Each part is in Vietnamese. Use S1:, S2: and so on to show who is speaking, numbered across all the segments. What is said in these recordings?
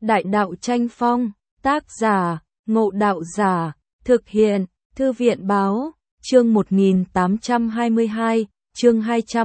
S1: Đại đạo tranh phong, tác giả, Ngộ Đạo Giả, thực hiện, Thư viện báo, chương 1822, chương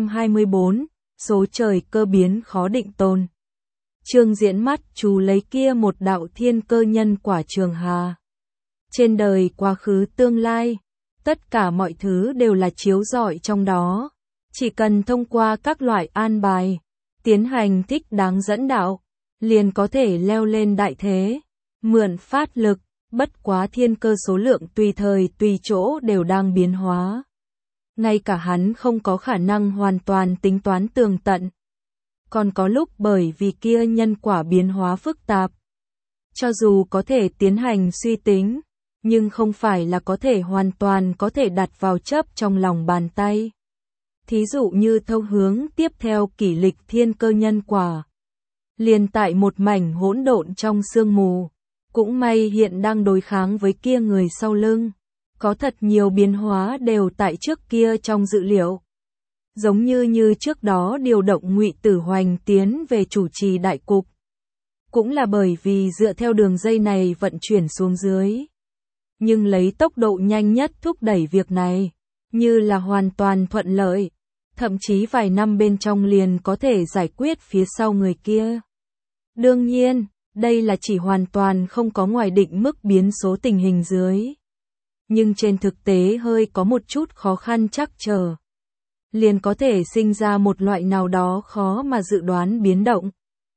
S1: 224, số trời cơ biến khó định tồn. Chương diễn mắt chú lấy kia một đạo thiên cơ nhân quả trường hà. Trên đời quá khứ tương lai, tất cả mọi thứ đều là chiếu rọi trong đó. Chỉ cần thông qua các loại an bài, tiến hành thích đáng dẫn đạo, liền có thể leo lên đại thế, mượn phát lực, bất quá thiên cơ số lượng tùy thời tùy chỗ đều đang biến hóa. Ngay cả hắn không có khả năng hoàn toàn tính toán tường tận. Còn có lúc bởi vì kia nhân quả biến hóa phức tạp. Cho dù có thể tiến hành suy tính, nhưng không phải là có thể hoàn toàn có thể đặt vào chấp trong lòng bàn tay. Thí dụ như thâu hướng tiếp theo kỷ lịch thiên cơ nhân quả. Liền tại một mảnh hỗn độn trong sương mù, cũng may hiện đang đối kháng với kia người sau lưng. Có thật nhiều biến hóa đều tại trước kia trong dự liệu. Giống như trước đó điều động Ngụy Tử Hoành tiến về chủ trì đại cục. Cũng là bởi vì dựa theo đường dây này vận chuyển xuống dưới. Nhưng lấy tốc độ nhanh nhất thúc đẩy việc này, như là hoàn toàn thuận lợi. Thậm chí vài năm bên trong liền có thể giải quyết phía sau người kia. Đương nhiên, đây là chỉ hoàn toàn không có ngoài định mức biến số tình hình dưới. Nhưng trên thực tế hơi có một chút khó khăn trắc trở. Liền có thể sinh ra một loại nào đó khó mà dự đoán biến động.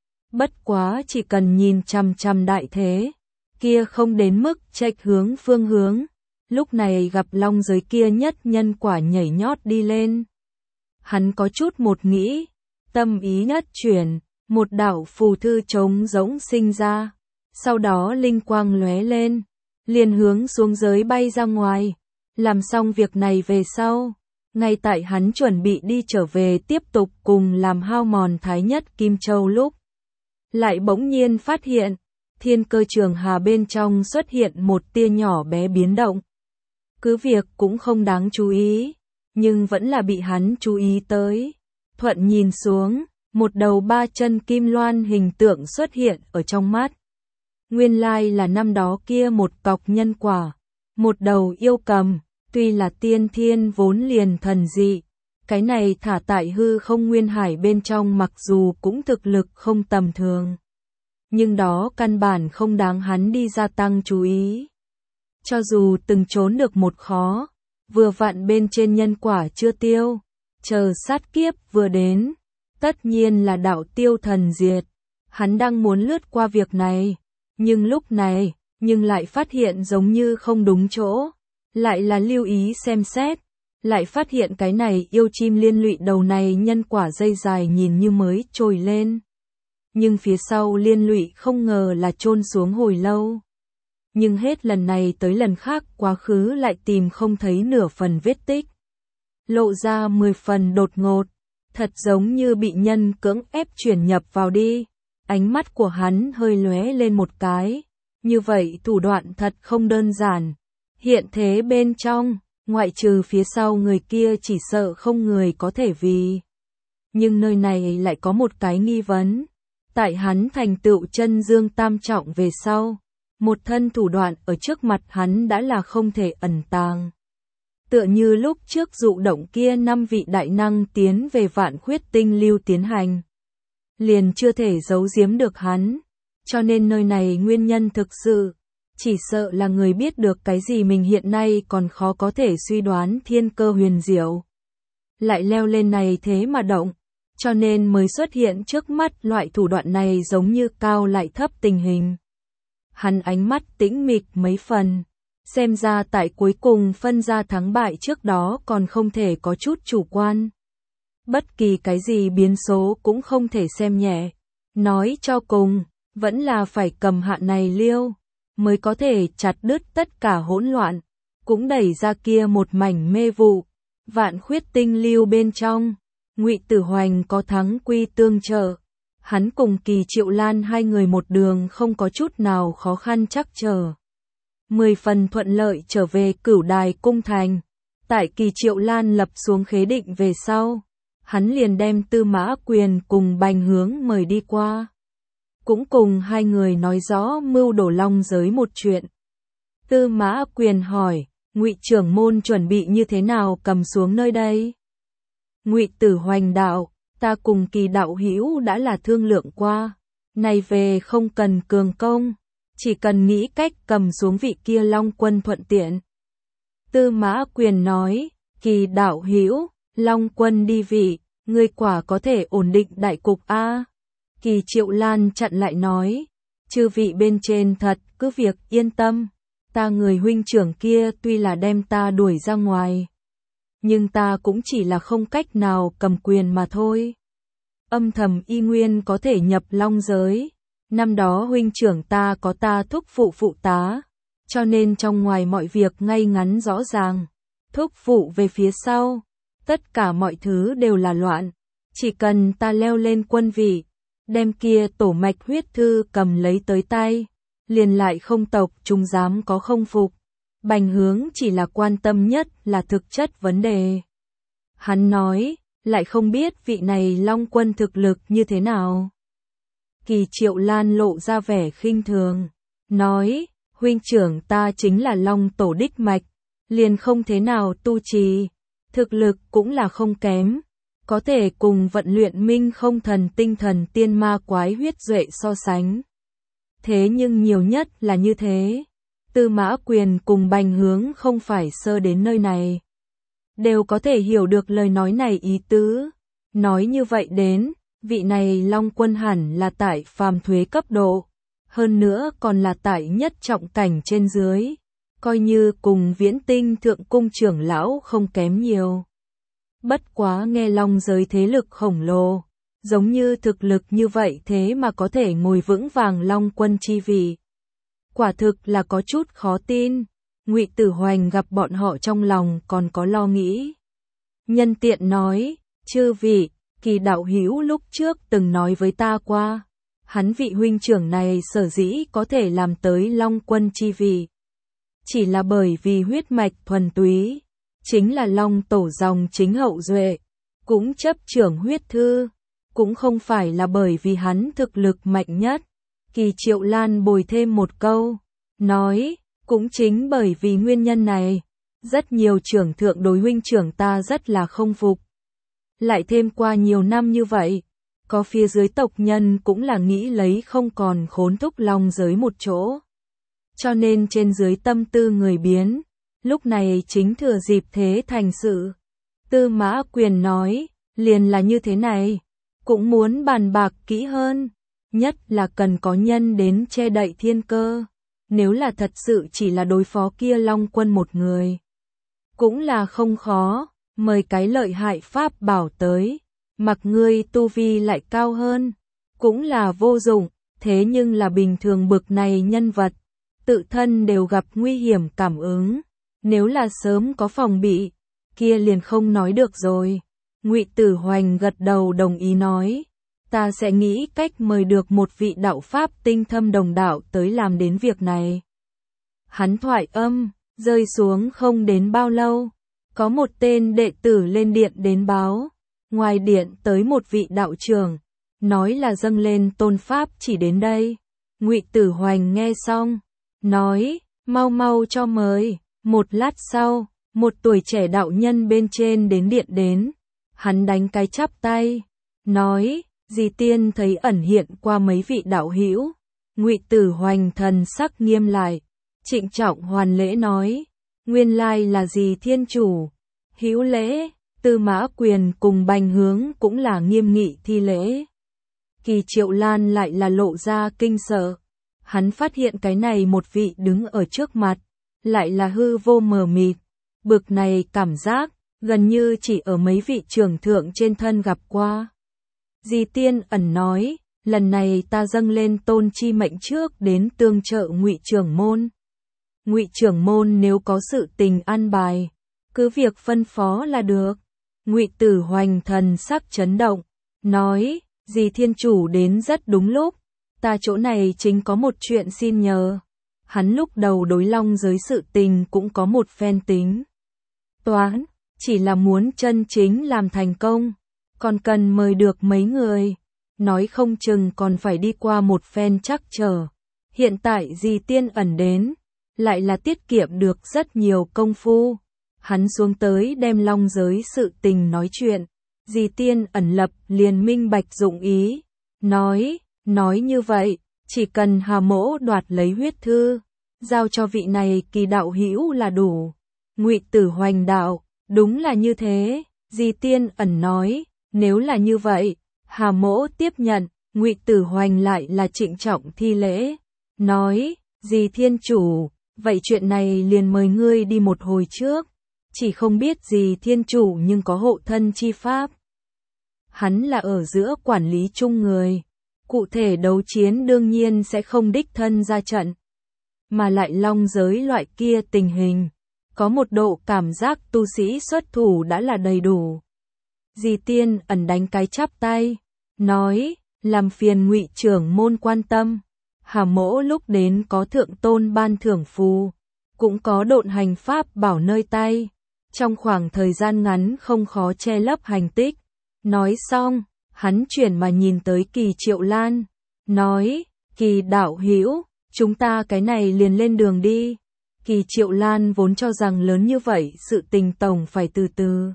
S1: Bất quá chỉ cần nhìn chằm chằm đại thế, kia không đến mức chệch hướng phương hướng. Lúc này gặp long giới kia nhất nhân quả nhảy nhót đi lên. Hắn có chút một nghĩ, tâm ý nhất chuyển, một đạo phù thư trống rỗng sinh ra. Sau đó linh quang lóe lên, liền hướng xuống giới bay ra ngoài. Làm xong việc này về sau, ngay tại hắn chuẩn bị đi trở về tiếp tục cùng làm hao mòn Thái Nhất Kim Châu lúc. Lại bỗng nhiên phát hiện, thiên cơ trường hà bên trong xuất hiện một tia nhỏ bé biến động. Cứ việc cũng không đáng chú ý, nhưng vẫn là bị hắn chú ý tới. Thuận nhìn xuống, một đầu ba chân kim loan hình tượng xuất hiện ở trong mắt. Nguyên lai là năm đó kia một cọc nhân quả, một đầu yêu cầm, tuy là tiên thiên vốn liền thần dị, cái này thả tại hư không nguyên hải bên trong mặc dù cũng thực lực không tầm thường. Nhưng đó căn bản không đáng hắn đi gia tăng chú ý. Cho dù từng trốn được một khó, vừa vặn bên trên nhân quả chưa tiêu, chờ sát kiếp vừa đến, tất nhiên là đạo tiêu thần diệt. Hắn đang muốn lướt qua việc này, nhưng lúc này, lại phát hiện giống như không đúng chỗ, lại là lưu ý xem xét, lại phát hiện cái này yêu chim liên lụy đầu này nhân quả dây dài nhìn như mới trồi lên. Nhưng phía sau liên lụy không ngờ là chôn xuống hồi lâu. Nhưng hết lần này tới lần khác quá khứ lại tìm không thấy nửa phần vết tích. Lộ ra 10 phần đột ngột, thật giống như bị nhân cưỡng ép chuyển nhập vào đi. Ánh mắt của hắn hơi lóe lên một cái. Như vậy thủ đoạn thật không đơn giản. Hiện thế bên trong, ngoại trừ phía sau người kia chỉ sợ không người có thể vì. Nhưng nơi này lại có một cái nghi vấn. Tại hắn thành tựu chân dương tam trọng về sau, một thân thủ đoạn ở trước mặt hắn đã là không thể ẩn tàng. Tựa như lúc trước dụ động kia 5 vị đại năng tiến về Vạn Khuyết Tinh lưu tiến hành. Liền chưa thể giấu giếm được hắn, cho nên nơi này nguyên nhân thực sự, chỉ sợ là người biết được cái gì mình hiện nay còn khó có thể suy đoán thiên cơ huyền diệu. Lại leo lên này thế mà động, cho nên mới xuất hiện trước mắt loại thủ đoạn này giống như cao lại thấp tình hình. Hắn ánh mắt tĩnh mịch mấy phần, xem ra tại cuối cùng phân ra thắng bại trước đó còn không thể có chút chủ quan. Bất kỳ cái gì biến số cũng không thể xem nhẹ. Nói cho cùng, vẫn là phải cầm hạ này liêu, mới có thể chặt đứt tất cả hỗn loạn, cũng đẩy ra kia một mảnh mê vụ. Vạn Khuyết Tinh lưu bên trong, Ngụy Tử Hoành có thắng quy tương trợ. Hắn cùng Kỳ Triệu Lan hai người một đường không có chút nào khó khăn trắc trở. 10 phần thuận lợi trở về Cửu Đài cung thành. Tại Kỳ Triệu Lan lập xuống khế định về sau, hắn liền đem Tư Mã Quyền cùng Bành Hướng mời đi qua. cũng cùng hai người nói rõ mưu đồ long giới một chuyện. Tư Mã Quyền hỏi, Ngụy trưởng môn chuẩn bị như thế nào cầm xuống nơi đây? Ngụy Tử Hoành đạo, ta cùng Kỳ đạo hữu đã là thương lượng qua, này về không cần cường công, chỉ cần nghĩ cách cầm xuống vị kia Long Quân thuận tiện. Tư Mã Quyền nói, Kỳ đạo hữu, Long Quân đi vị, ngươi quả có thể ổn định đại cục a. Kỳ Triệu Lan chặn lại nói, chư vị bên trên thật cứ việc yên tâm, ta người huynh trưởng kia tuy là đem ta đuổi ra ngoài, nhưng ta cũng chỉ là không cách nào cầm quyền mà thôi. Âm thầm y nguyên có thể nhập long giới, năm đó huynh trưởng ta có ta thúc phụ phụ tá, cho nên trong ngoài mọi việc ngay ngắn rõ ràng, thúc phụ về phía sau, tất cả mọi thứ đều là loạn, chỉ cần ta leo lên quân vị, đem kia tổ mạch huyết thư cầm lấy tới tay, liền lại không tộc chúng dám có không phục. Bành Hướng chỉ là quan tâm nhất là thực chất vấn đề. Hắn nói, lại không biết vị này Long Quân thực lực như thế nào. Kỳ Triệu Lan lộ ra vẻ khinh thường, nói, huynh trưởng ta chính là Long tổ đích mạch, liền không thế nào tu trì, thực lực cũng là không kém, có thể cùng vận luyện minh không thần tinh thần tiên ma quái huyết duệ so sánh. Thế nhưng nhiều nhất là như thế. Tư Mã Quyền cùng Bành Hướng không phải sơ đến nơi này, đều có thể hiểu được lời nói này ý tứ. Nói như vậy đến, vị này Long Quân hẳn là tại phàm thuế cấp độ, hơn nữa còn là tại nhất trọng cảnh trên dưới, coi như cùng Viễn Tinh thượng cung trưởng lão không kém nhiều. Bất quá nghe long giới thế lực khổng lồ, giống như thực lực như vậy thế mà có thể ngồi vững vàng Long Quân chi vị. Quả thực là có chút khó tin. Ngụy Tử Hoành gặp bọn họ trong lòng còn có lo nghĩ. Nhân tiện nói, chư vị, Kỳ đạo hữu lúc trước từng nói với ta qua, hắn vị huynh trưởng này sở dĩ có thể làm tới Long Quân chi vị, chỉ là bởi vì huyết mạch thuần túy, chính là Long tổ dòng chính hậu duệ, cũng chấp trưởng huyết thư, cũng không phải là bởi vì hắn thực lực mạnh nhất. Kỳ Triệu Lan bồi thêm một câu, nói, cũng chính bởi vì nguyên nhân này, rất nhiều trưởng thượng đối huynh trưởng ta rất là không phục. Lại thêm qua nhiều năm như vậy, có phía dưới tộc nhân cũng là nghĩ lấy không còn khốn thúc long giới một chỗ. Cho nên trên dưới tâm tư người biến, lúc này chính thừa dịp thế thành sự. Tư Mã Quyền nói, liền là như thế này, cũng muốn bàn bạc kỹ hơn. Nhất là cần có nhân đến che đậy thiên cơ, nếu là thật sự chỉ là đối phó kia Long Quân một người, cũng là không khó, mời cái lợi hại pháp bảo tới, mặc ngươi tu vi lại cao hơn, cũng là vô dụng, thế nhưng là bình thường bực này nhân vật, tự thân đều gặp nguy hiểm cảm ứng, nếu là sớm có phòng bị, kia liền không nói được rồi. Ngụy Tử Hoành gật đầu đồng ý nói, ta sẽ nghĩ cách mời được một vị đạo pháp tinh thâm đồng đạo tới làm đến việc này. Hắn thoại âm, rơi xuống không đến bao lâu, có một tên đệ tử lên điện đến báo, ngoài điện tới một vị đạo trưởng, nói là dâng lên tôn pháp chỉ đến đây. Ngụy Tử Hoành nghe xong, nói, mau mau cho mời. Một lát sau, một tuổi trẻ đạo nhân bên trên đến điện đến, hắn đánh cái chắp tay, nói, Di tiên thấy ẩn hiện qua mấy vị đạo hữu. Ngụy Tử Hoành thần sắc nghiêm lại, trịnh trọng hoàn lễ nói, nguyên lai là Di thiên chủ, hữu lễ. Tư Mã Quyền cùng Bành Hướng cũng là nghiêm nghị thi lễ. Kỳ Triệu Lan lại là lộ ra kinh sợ, hắn phát hiện cái này một vị đứng ở trước mặt, lại là hư vô mờ mịt, bực này cảm giác gần như chỉ ở mấy vị trưởng thượng trên thân gặp qua. Di tiên ẩn nói, lần này ta dâng lên tôn chi mệnh trước đến tương trợ Ngụy trưởng môn. Ngụy trưởng môn nếu có sự tình an bài, cứ việc phân phó là được. Ngụy Tử Hoành thần sắc chấn động, nói, Di thiên chủ đến rất đúng lúc, ta chỗ này chính có một chuyện xin nhờ. Hắn lúc đầu đối long giới sự tình cũng có một phen tính toán, chỉ là muốn chân chính làm thành công, còn cần mời được mấy người. nói không chừng còn phải đi qua một phen trắc trở. Hiện tại dì Tiên Ẩn đến, lại là tiết kiệm được rất nhiều công phu. Hắn xuống tới đem long giới sự tình nói chuyện, dì Tiên Ẩn lập liền minh bạch dụng ý, nói như vậy, chỉ cần Hà Mỗ đoạt lấy huyết thư, giao cho vị này Kỳ đạo hữu là đủ. Ngụy Tử Hoành đạo, đúng là như thế, dì Tiên Ẩn nói, nếu là như vậy, Hà Mỗ tiếp nhận. Ngụy Tử Hoành lại là trịnh trọng thi lễ, nói, dì Thiên Chủ, vậy chuyện này liền mời ngươi đi một hồi trước, chỉ không biết dì Thiên Chủ nhưng có hộ thân chi pháp. Hắn là ở giữa quản lý chung người, cụ thể đấu chiến đương nhiên sẽ không đích thân ra trận, mà lại long giới loại kia tình hình, có một độ cảm giác tu sĩ xuất thủ đã là đầy đủ. Dì Tiên Ẩn đánh cái chắp tay, nói, làm phiền Ngụy trưởng môn quan tâm, Hà Mỗ lúc đến có thượng tôn ban thưởng phù, cũng có độn hành pháp bảo nơi tay, trong khoảng thời gian ngắn không khó che lấp hành tích. Nói xong, hắn chuyển mà nhìn tới Kỳ Triệu Lan, nói, Kỳ đạo hữu, chúng ta cái này liền lên đường đi. Kỳ Triệu Lan vốn cho rằng lớn như vậy sự tình tổng phải từ từ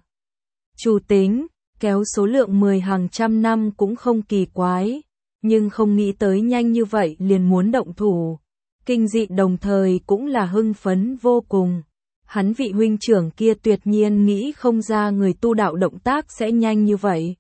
S1: chủ tính, kéo số lượng 10 hàng trăm năm cũng không kỳ quái, nhưng không nghĩ tới nhanh như vậy liền muốn động thủ. Kinh dị đồng thời cũng là hưng phấn vô cùng. Hắn vị huynh trưởng kia tuyệt nhiên nghĩ không ra người tu đạo động tác sẽ nhanh như vậy.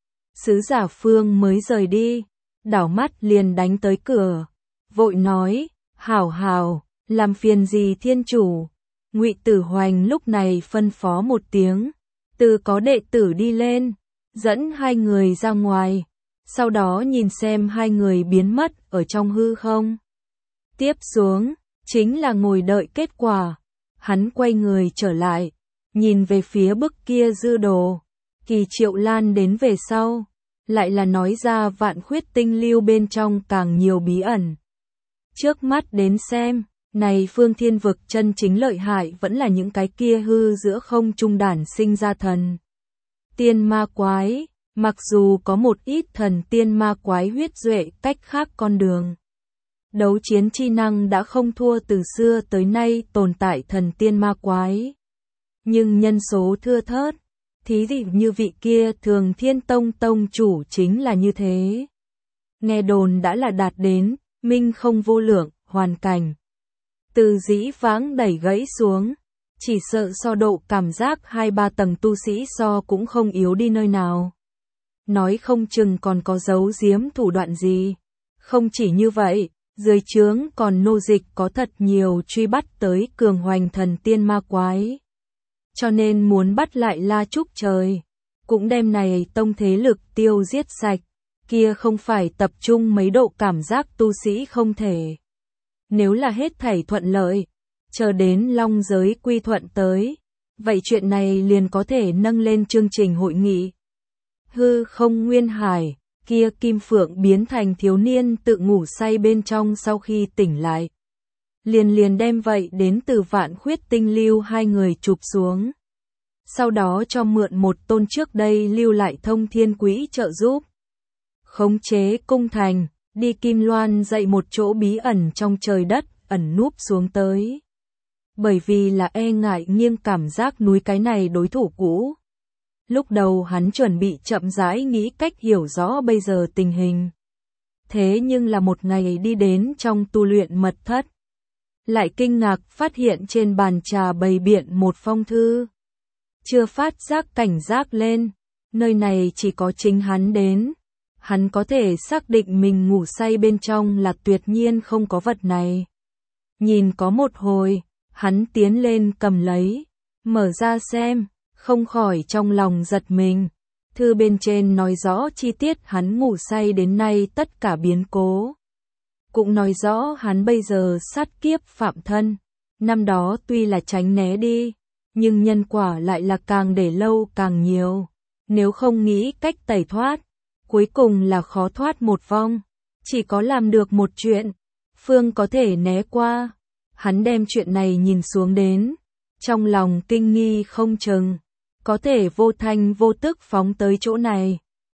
S1: Sứ giả Phương mới rời đi, đảo mắt liền đánh tới cửa, vội nói, hảo, làm phiền gì Thiên Chủ. Ngụy Tử Hoành lúc này phân phó một tiếng, từ có đệ tử đi lên, dẫn hai người ra ngoài, sau đó nhìn xem hai người biến mất ở trong hư không. Tiếp xuống, chính là ngồi đợi kết quả. Hắn quay người trở lại, nhìn về phía bức kia dư đồ. Kỳ Triệu Lan đến về sau, lại là nói ra vạn khuyết tinh lưu bên trong càng nhiều bí ẩn. Trước mắt đến xem, này phương thiên vực chân chính lợi hại vẫn là những cái kia hư giữa không trung đản sinh ra thần tiên ma quái, mặc dù có một ít thần tiên ma quái huyết duệ cách khác con đường. Đấu chiến chi năng đã không thua từ xưa tới nay tồn tại thần tiên ma quái. Nhưng nhân số thưa thớt, thí dụ như vị kia Thường Thiên Tông tông chủ chính là như thế. Nghe đồn đã là đạt đến, minh không vô lượng, hoàn cảnh. Từ dĩ vãng đẩy gãy xuống, chỉ sợ so độ cảm giác 2-3 tầng tu sĩ so cũng không yếu đi nơi nào. Nói không chừng còn có giấu giếm thủ đoạn gì. Không chỉ như vậy, dưới trướng còn nô dịch có thật nhiều truy bắt tới cường hoành thần tiên ma quái. Cho nên muốn bắt lại La Trúc Trời, cũng đem này tông thế lực tiêu giết sạch, kia không phải tập trung mấy độ cảm giác tu sĩ không thể. Nếu là hết thảy thuận lợi, chờ đến long giới quy thuận tới, vậy chuyện này liền có thể nâng lên chương trình hội nghị. Hư không nguyên hải, kia Kim Phượng biến thành thiếu niên tự ngủ say bên trong sau khi tỉnh lại. Liền đem vậy đến từ vạn khuyết tinh lưu hai người chụp xuống. Sau đó cho mượn một tôn trước đây lưu lại thông thiên quỹ trợ giúp. Khống chế cung thành, đi Kim Loan dạy một chỗ bí ẩn trong trời đất, ẩn núp xuống tới. Bởi vì là e ngại nghiêng cảm giác núi cái này đối thủ cũ. Lúc đầu hắn chuẩn bị chậm rãi nghĩ cách hiểu rõ bây giờ tình hình. Thế nhưng là một ngày đi đến trong tu luyện mật thất, lại kinh ngạc phát hiện trên bàn trà bày biện một phong thư. Chưa phát giác cảnh giác lên, nơi này chỉ có chính hắn đến. Hắn có thể xác định mình ngủ say bên trong là tuyệt nhiên không có vật này. Nhìn có một hồi, hắn tiến lên cầm lấy, mở ra xem, không khỏi trong lòng giật mình. Thư bên trên nói rõ chi tiết hắn ngủ say đến nay tất cả biến cố. Cũng nói rõ hắn bây giờ sát kiếp phạm thân. Năm đó tuy là tránh né đi, nhưng nhân quả lại là càng để lâu càng nhiều. Nếu không nghĩ cách tẩy thoát, cuối cùng là khó thoát một vong. Chỉ có làm được một chuyện, phương có thể né qua. Hắn đem chuyện này nhìn xuống đến, trong lòng kinh nghi không chừng. Có thể vô thanh vô tức phóng tới chỗ này,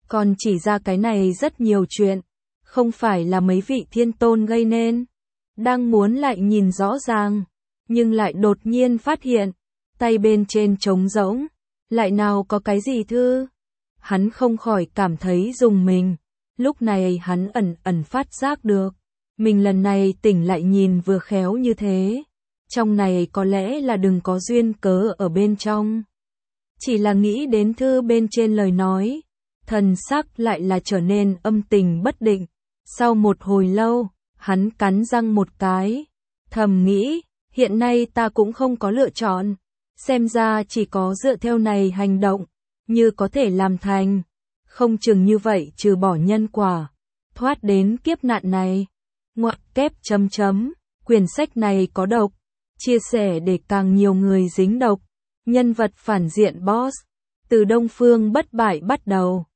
S1: Còn chỉ ra cái này rất nhiều chuyện, không phải là mấy vị thiên tôn gây nên. Đang muốn lại nhìn rõ ràng, nhưng lại đột nhiên phát hiện, tay bên trên trống rỗng, lại nào có cái gì thư. Hắn không khỏi cảm thấy rùng mình, lúc này hắn ẩn ẩn phát giác được, mình lần này tỉnh lại nhìn vừa khéo như thế, trong này có lẽ là đừng có duyên cớ ở bên trong. Chỉ là nghĩ đến thư bên trên lời nói, thần sắc lại là trở nên âm tình bất định. Sau một hồi lâu, hắn cắn răng một cái, thầm nghĩ, hiện nay ta cũng không có lựa chọn, xem ra chỉ có dựa theo này hành động, như có thể làm thành, không chừng như vậy trừ bỏ nhân quả, thoát đến kiếp nạn này. Ngoặc kép chấm chấm, quyển sách này có độc, chia sẻ để càng nhiều người dính độc, nhân vật phản diện boss, từ Đông Phương Bất Bại bắt đầu.